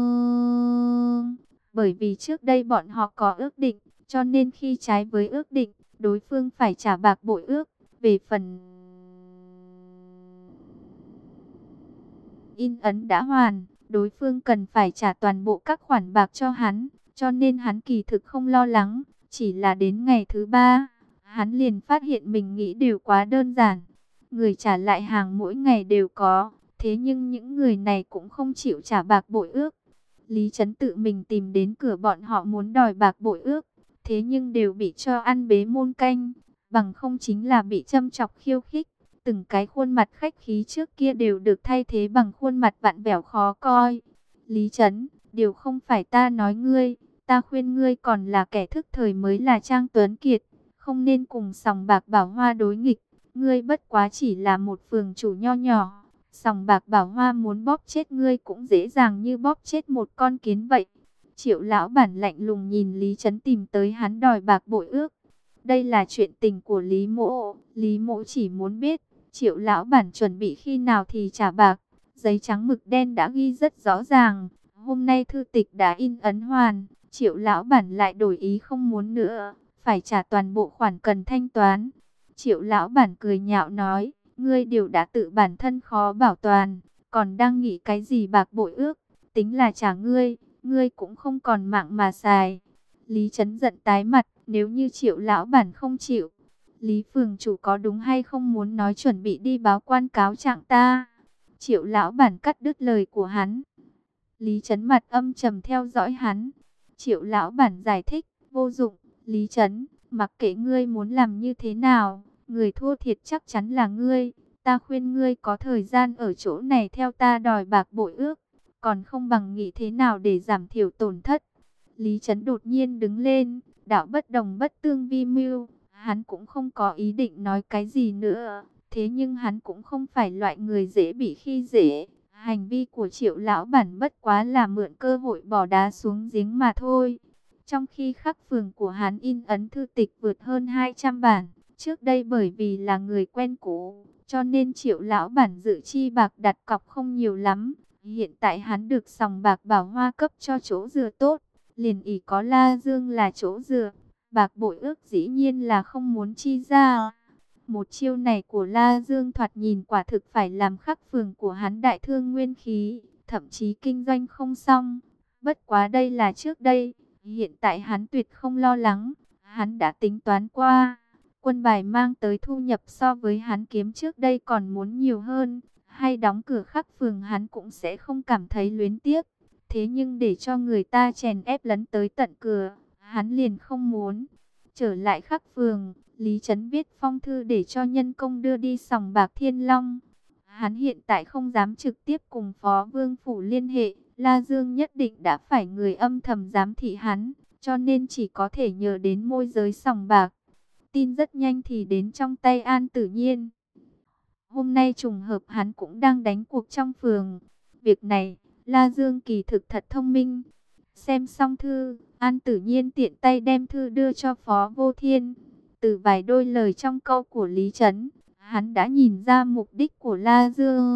Speaker 1: Dương. Bởi vì trước đây bọn họ có ước định, cho nên khi trái với ước định, đối phương phải trả bạc bội ước. Về phần in ấn đã hoàn, đối phương cần phải trả toàn bộ các khoản bạc cho hắn, cho nên hắn kỳ thực không lo lắng. Chỉ là đến ngày thứ ba, hắn liền phát hiện mình nghĩ đều quá đơn giản. Người trả lại hàng mỗi ngày đều có, thế nhưng những người này cũng không chịu trả bạc bội ước. Lý Trấn tự mình tìm đến cửa bọn họ muốn đòi bạc bội ước, thế nhưng đều bị cho ăn bế môn canh, bằng không chính là bị châm chọc khiêu khích. Từng cái khuôn mặt khách khí trước kia đều được thay thế bằng khuôn mặt vặn vẹo khó coi. Lý Trấn, điều không phải ta nói ngươi, ta khuyên ngươi còn là kẻ thức thời mới là Trang Tuấn Kiệt, không nên cùng Sòng Bạc Bảo Hoa đối nghịch. Ngươi bất quá chỉ là một phường chủ nho nhỏ, Sòng Bạc Bảo Hoa muốn bóp chết ngươi cũng dễ dàng như bóp chết một con kiến vậy. Triệu lão bản lạnh lùng nhìn Lý Trấn tìm tới hắn đòi bạc bội ước. Đây là chuyện tình của Lý Mỗ, Lý Mỗ chỉ muốn biết Triệu lão bản chuẩn bị khi nào thì trả bạc. Giấy trắng mực đen đã ghi rất rõ ràng, hôm nay thư tịch đã in ấn hoàn, Triệu lão bản lại đổi ý không muốn nữa, phải trả toàn bộ khoản cần thanh toán. Triệu lão bản cười nhạo nói, ngươi đều đã tự bản thân khó bảo toàn, còn đang nghĩ cái gì bạc bội ước, tính là trả ngươi, ngươi cũng không còn mạng mà xài. Lý Trấn giận tái mặt, nếu như Triệu lão bản không chịu, Lý phường chủ có đúng hay không muốn nói chuẩn bị đi báo quan cáo trạng ta. Triệu lão bản cắt đứt lời của hắn. Lý Trấn mặt âm trầm theo dõi hắn. Triệu lão bản giải thích, vô dụng, Lý Trấn, mặc kệ ngươi muốn làm như thế nào, người thua thiệt chắc chắn là ngươi. Ta khuyên ngươi có thời gian ở chỗ này theo ta đòi bạc bội ước, còn không bằng nghĩ thế nào để giảm thiểu tổn thất. Lý Trấn đột nhiên đứng lên, đạo bất đồng bất tương vi mưu. Hắn cũng không có ý định nói cái gì nữa. Thế nhưng hắn cũng không phải loại người dễ bị khi dễ. Hành vi của Triệu lão bản bất quá là mượn cơ hội bỏ đá xuống giếng mà thôi. Trong khi khắc phường của hắn in ấn thư tịch vượt hơn 200 bản. Trước đây bởi vì là người quen cũ, cho nên Triệu lão bản dự chi bạc đặt cọc không nhiều lắm. Hiện tại hắn được sòng bạc Bảo Hoa cấp cho chỗ dựa tốt, liền ỷ có La Dương là chỗ dựa, bạc bội ước dĩ nhiên là không muốn chi ra. Một chiêu này của La Dương thoạt nhìn quả thực phải làm khắc phường của hắn đại thương nguyên khí, thậm chí kinh doanh không xong. Bất quá đây là trước đây, hiện tại hắn tuyệt không lo lắng, hắn đã tính toán qua. Quân bài mang tới thu nhập so với hắn kiếm trước đây còn muốn nhiều hơn, hay đóng cửa khắc phường hắn cũng sẽ không cảm thấy luyến tiếc. Thế nhưng để cho người ta chèn ép lấn tới tận cửa, hắn liền không muốn. Trở lại khắc phường, Lý Trấn viết phong thư để cho nhân công đưa đi sòng bạc Thiên Long. Hắn hiện tại không dám trực tiếp cùng Phó Vương Phủ liên hệ, La Dương nhất định đã phải người âm thầm giám thị hắn, cho nên chỉ có thể nhờ đến môi giới sòng bạc. Tin rất nhanh thì đến trong tay An Tử Nhiên. Hôm nay trùng hợp hắn cũng đang đánh cuộc trong phường. Việc này, La Dương kỳ thực thật thông minh. Xem xong thư, An Tử Nhiên tiện tay đem thư đưa cho Phó Vô Thiên. Từ vài đôi lời trong câu của Lý Trấn, hắn đã nhìn ra mục đích của La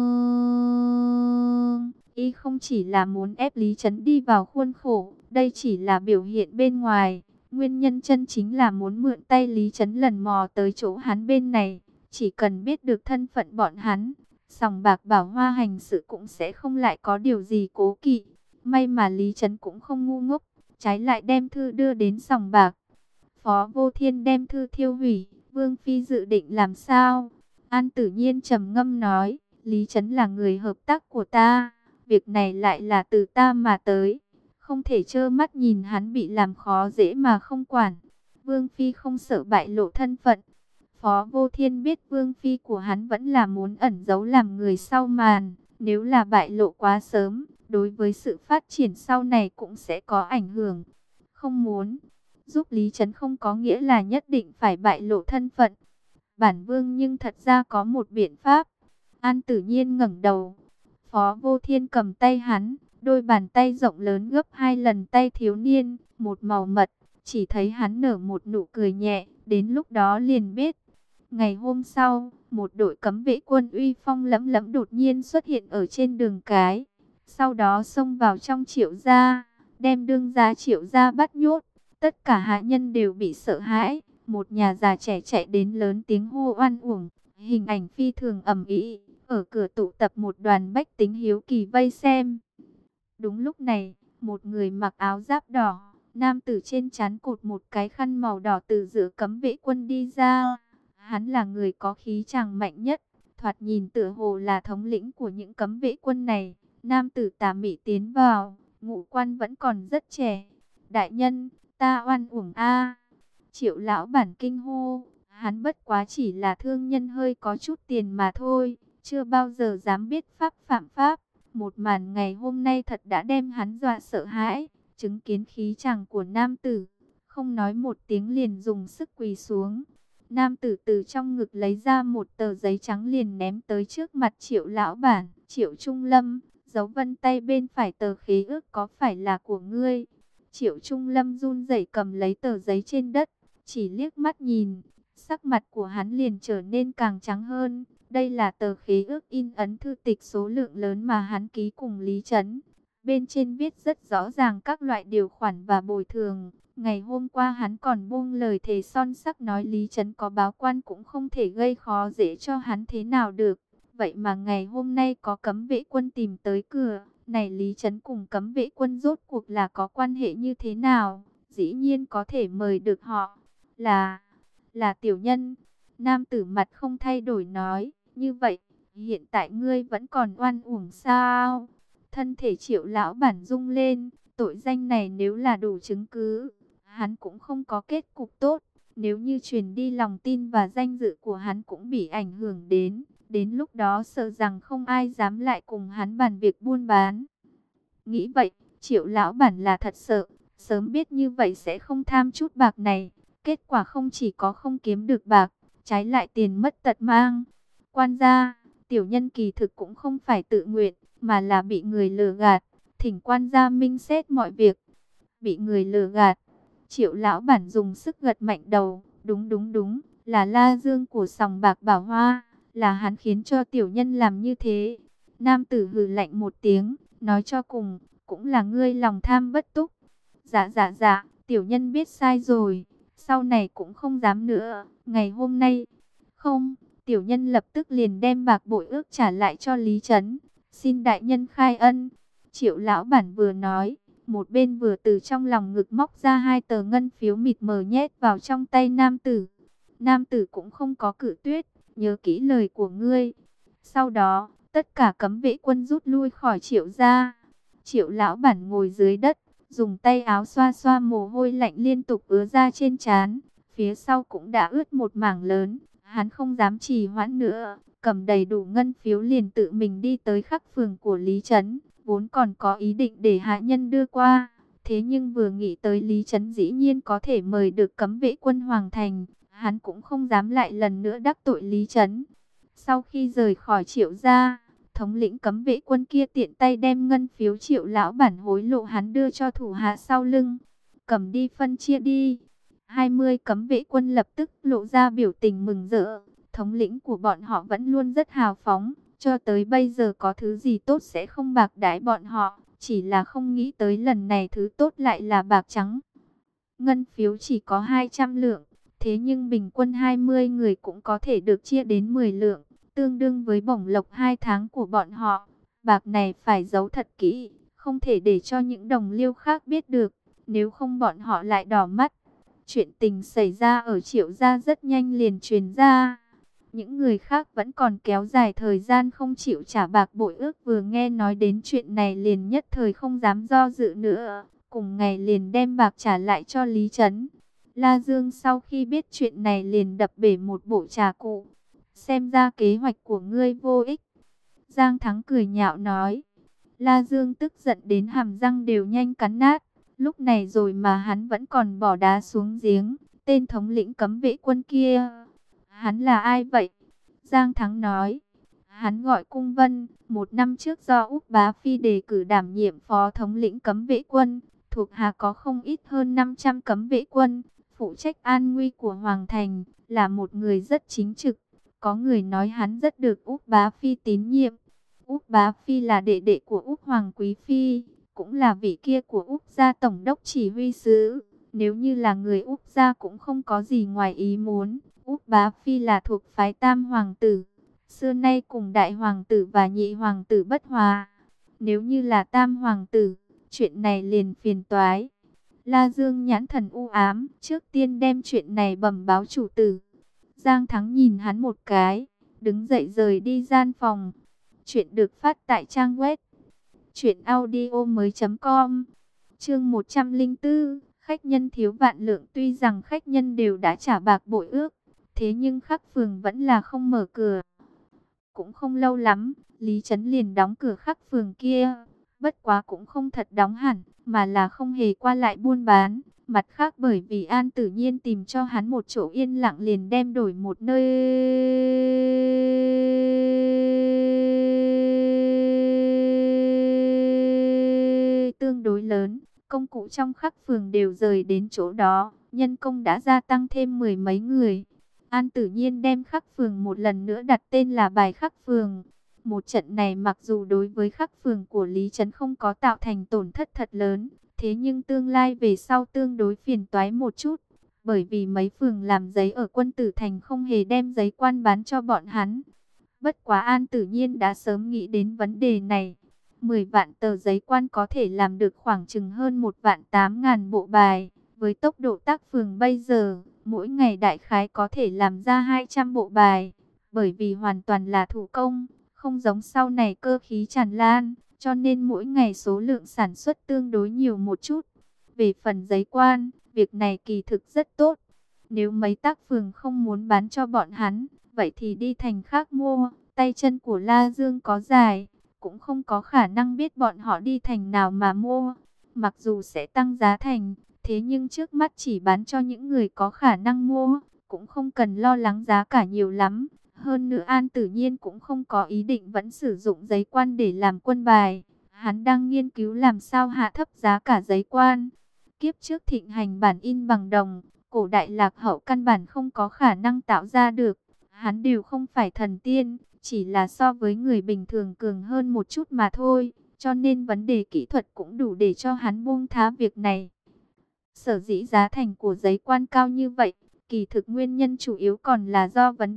Speaker 1: Dương. Y không chỉ là muốn ép Lý Trấn đi vào khuôn khổ, đây chỉ là biểu hiện bên ngoài. Nguyên nhân chân chính là muốn mượn tay Lý Trấn lần mò tới chỗ hắn bên này. Chỉ cần biết được thân phận bọn hắn, sòng bạc Bảo Hoa hành sự cũng sẽ không lại có điều gì cố kỵ. May mà Lý Trấn cũng không ngu ngốc, trái lại đem thư đưa đến sòng bạc. Phó Vô Thiên đem thư thiêu hủy, Vương Phi dự định làm sao? An Tử Nhiên trầm ngâm nói, Lý Trấn là người hợp tác của ta, việc này lại là từ ta mà tới. Không thể trơ mắt nhìn hắn bị làm khó dễ mà không quản. Vương Phi không sợ bại lộ thân phận. Phó Vô Thiên biết Vương Phi của hắn vẫn là muốn ẩn giấu làm người sau màn. Nếu là bại lộ quá sớm, đối với sự phát triển sau này cũng sẽ có ảnh hưởng. Không muốn giúp Lý Trấn không có nghĩa là nhất định phải bại lộ thân phận. Bản Vương nhưng thật ra có một biện pháp. An Tử Nhiên ngẩng đầu. Phó Vô Thiên cầm tay hắn. Đôi bàn tay rộng lớn gấp 2 lần tay thiếu niên, một màu mật, chỉ thấy hắn nở một nụ cười nhẹ, đến lúc đó liền biết. Ngày hôm sau, một đội cấm vệ quân uy phong lẫm lẫm đột nhiên xuất hiện ở trên đường cái, sau đó xông vào trong Triệu gia, đem đương gia Triệu gia bắt nhốt. Tất cả hạ nhân đều bị sợ hãi, một nhà già trẻ chạy đến lớn tiếng hô oan uổng, hình ảnh phi thường ầm ĩ, ở cửa tụ tập một đoàn bách tính hiếu kỳ vây xem. Đúng lúc này, một người mặc áo giáp đỏ, nam tử trên trán cột một cái khăn màu đỏ từ giữa cấm vệ quân đi ra. Hắn là người có khí chàng mạnh nhất, thoạt nhìn tựa hồ là thống lĩnh của những cấm vệ quân này. Nam tử tà mị tiến vào, ngũ quan vẫn còn rất trẻ. Đại nhân, ta oan uổng a. Triệu lão bản kinh hô, hắn bất quá chỉ là thương nhân hơi có chút tiền mà thôi, chưa bao giờ dám biết pháp phạm pháp. Một màn ngày hôm nay thật đã đem hắn dọa sợ hãi, chứng kiến khí chàng của nam tử, không nói một tiếng liền dùng sức quỳ xuống. Nam tử từ trong ngực lấy ra một tờ giấy trắng liền ném tới trước mặt Triệu lão bản. Triệu Trung Lâm, dấu vân tay bên phải tờ khế ước có phải là của ngươi? Triệu Trung Lâm run rẩy cầm lấy tờ giấy trên đất, chỉ liếc mắt nhìn, sắc mặt của hắn liền trở nên càng trắng hơn. Đây là tờ khế ước in ấn thư tịch số lượng lớn mà hắn ký cùng Lý Trấn. Bên trên viết rất rõ ràng các loại điều khoản và bồi thường. Ngày hôm qua hắn còn buông lời thề son sắc nói Lý Trấn có báo quan cũng không thể gây khó dễ cho hắn thế nào được. Vậy mà ngày hôm nay có cấm vệ quân tìm tới cửa. Này Lý Trấn cùng cấm vệ quân rốt cuộc là có quan hệ như thế nào? Dĩ nhiên có thể mời được họ. Là tiểu nhân. Nam tử mặt không thay đổi nói. Như vậy, hiện tại ngươi vẫn còn oan uổng sao? Thân thể Triệu lão bản rung lên. Tội danh này nếu là đủ chứng cứ, hắn cũng không có kết cục tốt. Nếu như truyền đi lòng tin và danh dự của hắn cũng bị ảnh hưởng đến. Đến lúc đó sợ rằng không ai dám lại cùng hắn bàn việc buôn bán. Nghĩ vậy, Triệu lão bản là thật sợ. Sớm biết như vậy sẽ không tham chút bạc này. Kết quả không chỉ có không kiếm được bạc, trái lại tiền mất tật mang. Quan gia, tiểu nhân kỳ thực cũng không phải tự nguyện, mà là bị người lừa gạt. Thỉnh quan gia minh xét mọi việc. Bị người lừa gạt. Triệu lão bản dùng sức gật mạnh đầu. Đúng đúng đúng, là La Dương của sòng bạc Bảo Hoa. Là hắn khiến cho tiểu nhân làm như thế. Nam tử hừ lạnh một tiếng, nói cho cùng, cũng là ngươi lòng tham bất túc. Dạ dạ dạ, tiểu nhân biết sai rồi, sau này cũng không dám nữa. Ngày hôm nay, không, tiểu nhân lập tức liền đem bạc bội ước trả lại cho Lý Trấn. Xin đại nhân khai ân. Triệu lão bản vừa nói, một bên vừa từ trong lòng ngực móc ra 2 tờ ngân phiếu mịt mờ nhét vào trong tay nam tử. Nam tử cũng không có cự tuyệt, nhớ kỹ lời của ngươi. Sau đó, tất cả cấm vệ quân rút lui khỏi Triệu gia. Triệu lão bản ngồi dưới đất, dùng tay áo xoa xoa mồ hôi lạnh liên tục ứa ra trên trán. Phía sau cũng đã ướt một mảng lớn. Hắn không dám trì hoãn nữa, cầm đầy đủ ngân phiếu liền tự mình đi tới khắc phường của Lý Trấn. Vốn còn có ý định để hạ nhân đưa qua. Thế nhưng vừa nghĩ tới Lý Trấn dĩ nhiên có thể mời được cấm vệ quân Hoàng Thành, hắn cũng không dám lại lần nữa đắc tội Lý Trấn. Sau khi rời khỏi Triệu gia, thống lĩnh cấm vệ quân kia tiện tay đem ngân phiếu Triệu lão bản hối lộ hắn đưa cho thủ hạ sau lưng. Cầm đi phân chia đi. 20 cấm vệ quân lập tức lộ ra biểu tình mừng rỡ. Thống lĩnh của bọn họ vẫn luôn rất hào phóng. Cho tới bây giờ có thứ gì tốt sẽ không bạc đãi bọn họ. Chỉ là không nghĩ tới lần này thứ tốt lại là bạc trắng. Ngân phiếu chỉ có 200 lượng. Thế nhưng bình quân 20 người cũng có thể được chia đến 10 lượng. Tương đương với bổng lộc 2 tháng của bọn họ. Bạc này phải giấu thật kỹ. Không thể để cho những đồng liêu khác biết được. Nếu không bọn họ lại đỏ mắt. Chuyện tình xảy ra ở Triệu gia rất nhanh liền truyền ra. Những người khác vẫn còn kéo dài thời gian không chịu trả bạc bội ước, vừa nghe nói đến chuyện này liền nhất thời không dám do dự nữa. Cùng ngày liền đem bạc trả lại cho Lý Trấn. La Dương sau khi biết chuyện này liền đập bể một bộ trà cụ. Xem ra kế hoạch của ngươi vô ích. Giang Thắng cười nhạo nói. La Dương tức giận đến hàm răng đều nhanh cắn nát. Lúc này rồi mà hắn vẫn còn bỏ đá xuống giếng. Tên thống lĩnh cấm vệ quân kia, hắn là ai vậy? Giang Thắng nói. Hắn gọi Cung Vân, 1 năm trước do Úc Bá Phi đề cử đảm nhiệm phó thống lĩnh cấm vệ quân. Thuộc hạ có không ít hơn 500 cấm vệ quân, phụ trách an nguy của Hoàng Thành, là một người rất chính trực. Có người nói hắn rất được Úc Bá Phi tín nhiệm. Úc Bá Phi là đệ đệ của Úc Hoàng Quý Phi, cũng là vị kia của Úc gia tổng đốc chỉ huy sứ. Nếu như là người Úc gia cũng không có gì ngoài ý muốn. Úc Bá Phi là thuộc phái Tam Hoàng tử, xưa nay cùng Đại Hoàng tử và Nhị Hoàng tử bất hòa. Nếu như là Tam Hoàng tử, chuyện này liền phiền toái. La Dương nhãn thần u ám, trước tiên đem chuyện này bẩm báo chủ tử. Giang Thắng nhìn hắn một cái, đứng dậy rời đi gian phòng. Chuyện được phát tại trang web truyệnaudiomoi.com. Chương 104, khách nhân thiếu vạn lượng. Tuy rằng khách nhân đều đã trả bạc bội ước, thế nhưng khắc phường vẫn là không mở cửa. Cũng không lâu lắm, Lý Trấn liền đóng cửa khắc phường kia. Bất quá cũng không thật đóng hẳn, mà là không hề qua lại buôn bán. Mặt khác bởi vì An Tử Nhiên tìm cho hắn một chỗ yên lặng, liền đem đổi một nơi tương đối lớn. Công cụ trong khắc phường đều rời đến chỗ đó, nhân công đã gia tăng thêm 10 mấy người. An Tử Nhiên đem khắc phường một lần nữa đặt tên là bài khắc phường. Một trận này mặc dù đối với khắc phường của Lý Trấn không có tạo thành tổn thất thật lớn, thế nhưng tương lai về sau tương đối phiền toái một chút. Bởi vì mấy phường làm giấy ở Quân Tử Thành không hề đem giấy quan bán cho bọn hắn. Bất quá An Tử Nhiên đã sớm nghĩ đến vấn đề này. 10 vạn tờ giấy quan có thể làm được khoảng chừng hơn 1.800.000 bộ bài. Với tốc độ tác phường bây giờ, mỗi ngày đại khái có thể làm ra 200 bộ bài. Bởi vì hoàn toàn là thủ công, không giống sau này cơ khí tràn lan, cho nên mỗi ngày số lượng sản xuất tương đối nhiều một chút. Về phần giấy quan, việc này kỳ thực rất tốt. Nếu mấy tác phường không muốn bán cho bọn hắn, vậy thì đi thành khác mua. Tay chân của La Dương có dài, cũng không có khả năng biết bọn họ đi thành nào mà mua. mặc dù sẽ tăng giá thành, thế nhưng trước mắt chỉ bán cho những người có khả năng mua, cũng không cần lo lắng giá cả nhiều lắm. Hơn nữa An Tử Nhiên cũng không có ý định vẫn sử dụng giấy quan để làm quân bài. Hắn đang nghiên cứu làm sao hạ thấp giá cả giấy quan. Kiếp trước thịnh hành bản in bằng đồng, cổ đại lạc hậu căn bản không có khả năng tạo ra được. Hắn đều không phải thần tiên, chỉ là so với người bình thường cường hơn một chút mà thôi. Cho nên vấn đề kỹ thuật cũng đủ để cho hắn buông thá việc này. Sở dĩ giá thành của giấy quan cao như vậy, kỳ thực nguyên nhân chủ yếu còn là do vấn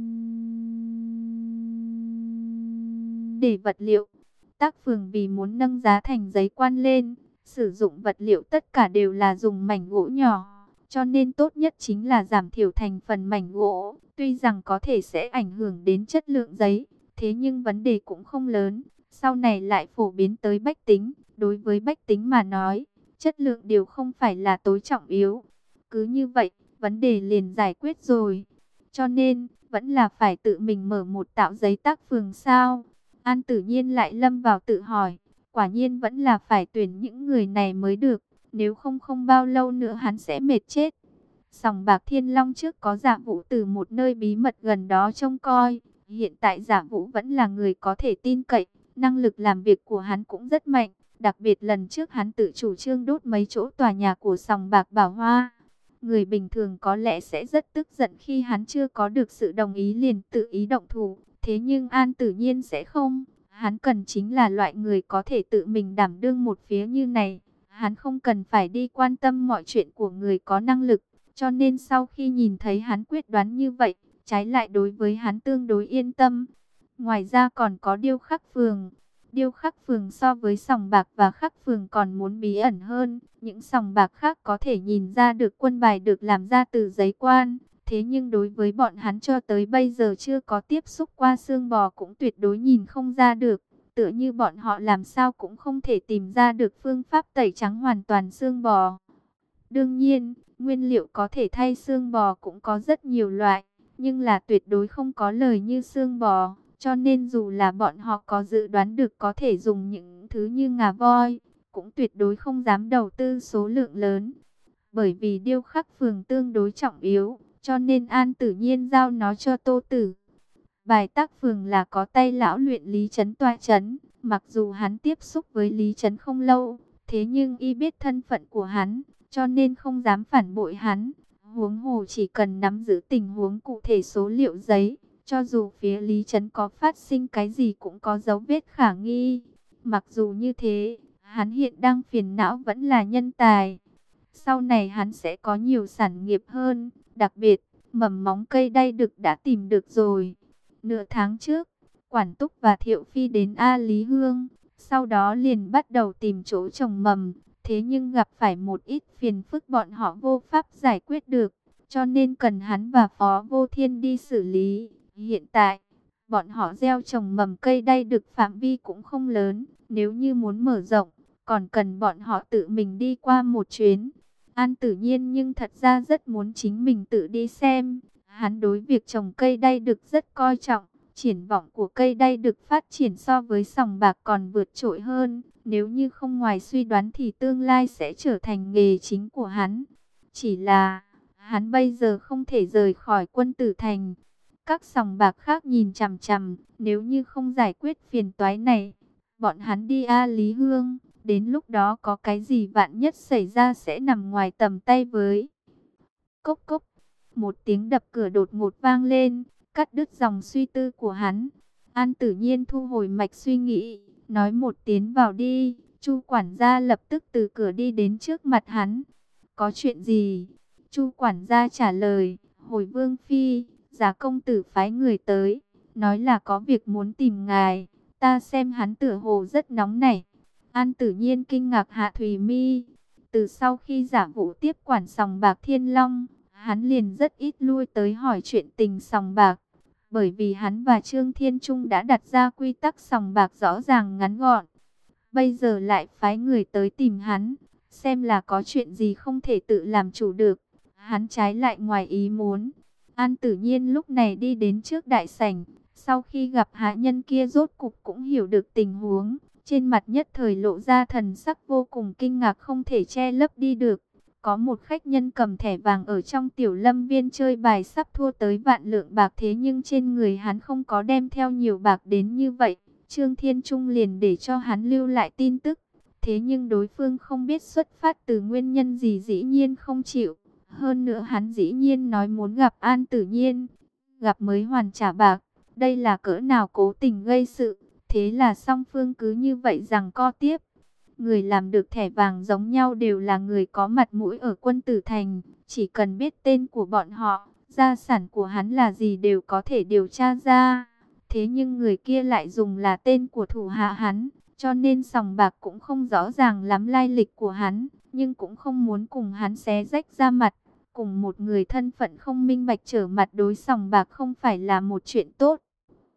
Speaker 1: đề vật liệu. Tác Phường vì muốn nâng giá thành giấy quan lên, sử dụng vật liệu tất cả đều là dùng mảnh gỗ nhỏ, cho nên tốt nhất chính là giảm thiểu thành phần mảnh gỗ. Tuy rằng có thể sẽ ảnh hưởng đến chất lượng giấy, thế nhưng vấn đề cũng không lớn. Sau này lại phổ biến tới bách tính, đối với bách tính mà nói, chất lượng đều không phải là tối trọng yếu. Cứ như vậy, vấn đề liền giải quyết rồi. Cho nên, vẫn là phải tự mình mở một tạo giấy tác phường sao? An Tử Nhiên lại lâm vào tự hỏi. Quả nhiên vẫn là phải tuyển những người này mới được. Nếu không không bao lâu nữa hắn sẽ mệt chết. Sòng bạc Thiên Long trước có Dạ Vũ từ một nơi bí mật gần đó trông coi. Hiện tại Dạ Vũ vẫn là người có thể tin cậy. Năng lực làm việc của hắn cũng rất mạnh. Đặc biệt lần trước hắn tự chủ trương đốt mấy chỗ tòa nhà của sòng bạc Bảo Hoa. Người bình thường có lẽ sẽ rất tức giận khi hắn chưa có được sự đồng ý liền tự ý động thủ. Thế nhưng An Tử Nhiên sẽ không. Hắn cần chính là loại người có thể tự mình đảm đương một phía như này. Hắn không cần phải đi quan tâm mọi chuyện của người có năng lực. Cho nên sau khi nhìn thấy hắn quyết đoán như vậy, trái lại đối với hắn tương đối yên tâm. Ngoài ra còn có Điêu Khắc Phường. Điêu Khắc Phường so với sòng bạc và Khắc Phường còn muốn bí ẩn hơn. Những sòng bạc khác có thể nhìn ra được quân bài được làm ra từ giấy quan. Thế nhưng đối với bọn hắn cho tới bây giờ chưa có tiếp xúc qua xương bò cũng tuyệt đối nhìn không ra được. Tựa như bọn họ làm sao cũng không thể tìm ra được phương pháp tẩy trắng hoàn toàn xương bò. Đương nhiên, nguyên liệu có thể thay xương bò cũng có rất nhiều loại, nhưng là tuyệt đối không có lời như xương bò. Cho nên dù là bọn họ có dự đoán được có thể dùng những thứ như ngà voi, cũng tuyệt đối không dám đầu tư số lượng lớn. Bởi vì Điêu Khắc Phường tương đối trọng yếu, cho nên An Tử Nhiên giao nó cho Tô Tử. Bài tác phường là có tay lão luyện Lý Chấn tọa chấn. Mặc dù hắn tiếp xúc với Lý Chấn không lâu, thế nhưng y biết thân phận của hắn, cho nên không dám phản bội hắn. Huống hồ chỉ cần nắm giữ tình huống cụ thể số liệu giấy, cho dù phía Lý Chấn có phát sinh cái gì cũng có dấu vết khả nghi. Mặc dù như thế, hắn hiện đang phiền não vẫn là nhân tài. Sau này hắn sẽ có nhiều sản nghiệp hơn, đặc biệt, mầm móng cây đay đực đã tìm được rồi. Nửa tháng trước, Quản Túc và Thiệu Phi đến A Lý Hương, sau đó liền bắt đầu tìm chỗ trồng mầm. Thế nhưng gặp phải một ít phiền phức bọn họ vô pháp giải quyết được, cho nên cần hắn và Phó Vô Thiên đi xử lý. Hiện tại, bọn họ gieo trồng mầm cây đay đực phạm vi cũng không lớn, nếu như muốn mở rộng, còn cần bọn họ tự mình đi qua một chuyến. An Tử Nhiên nhưng thật ra rất muốn chính mình tự đi xem. Hắn đối việc trồng cây đay đực rất coi trọng. Triển vọng của cây đay đực phát triển so với sòng bạc còn vượt trội hơn. Nếu như không ngoài suy đoán thì tương lai sẽ trở thành nghề chính của hắn. Chỉ là hắn bây giờ không thể rời khỏi Quân Tử Thành. Các sòng bạc khác nhìn chằm chằm, nếu như không giải quyết phiền toái này, bọn hắn đi A Lý Hương, đến lúc đó có cái gì vạn nhất xảy ra sẽ nằm ngoài tầm tay với. Cốc cốc, một tiếng đập cửa đột ngột vang lên, cắt đứt dòng suy tư của hắn. An Tử Nhiên thu hồi mạch suy nghĩ, nói một tiếng vào đi. Chu quản gia lập tức từ cửa đi đến trước mặt hắn. Có chuyện gì? Chu quản gia trả lời, hồi Vương Phi, Giá công tử phái người tới, nói là có việc muốn tìm ngài. Ta xem hắn tựa hồ rất nóng nảy. An Tử Nhiên kinh ngạc hạ thùy mi. Từ sau khi Giả Vũ tiếp quản sòng bạc Thiên Long, hắn liền rất ít lui tới hỏi chuyện tình sòng bạc. Bởi vì hắn và Trương Thiên Trung đã đặt ra quy tắc sòng bạc rõ ràng ngắn gọn. Bây giờ lại phái người tới tìm hắn, xem là có chuyện gì không thể tự làm chủ được. Hắn trái lại ngoài ý muốn. An Tử Nhiên lúc này đi đến trước đại sảnh. Sau khi gặp hạ nhân kia rốt cục cũng hiểu được tình huống. trên mặt nhất thời lộ ra thần sắc vô cùng kinh ngạc không thể che lấp đi được. Có một khách nhân cầm thẻ vàng ở trong tiểu lâm viên chơi bài sắp thua tới vạn lượng bạc, thế nhưng trên người hắn không có đem theo nhiều bạc đến như vậy. Trương Thiên Trung liền để cho hắn lưu lại tin tức. Thế nhưng đối phương không biết xuất phát từ nguyên nhân gì dĩ nhiên không chịu. Hơn nữa hắn dĩ nhiên nói muốn gặp An Tử Nhiên, gặp mới hoàn trả bạc. Đây là cỡ nào cố tình gây sự. Thế là song phương cứ như vậy giằng co tiếp. Người làm được thẻ vàng giống nhau đều là người có mặt mũi ở Quân Tử Thành. Chỉ cần biết tên của bọn họ, gia sản của hắn là gì đều có thể điều tra ra. Thế nhưng người kia lại dùng là tên của thủ hạ hắn, cho nên sòng bạc cũng không rõ ràng lắm lai lịch của hắn, nhưng cũng không muốn cùng hắn xé rách ra mặt. Cùng một người thân phận không minh bạch trở mặt đối sòng bạc không phải là một chuyện tốt.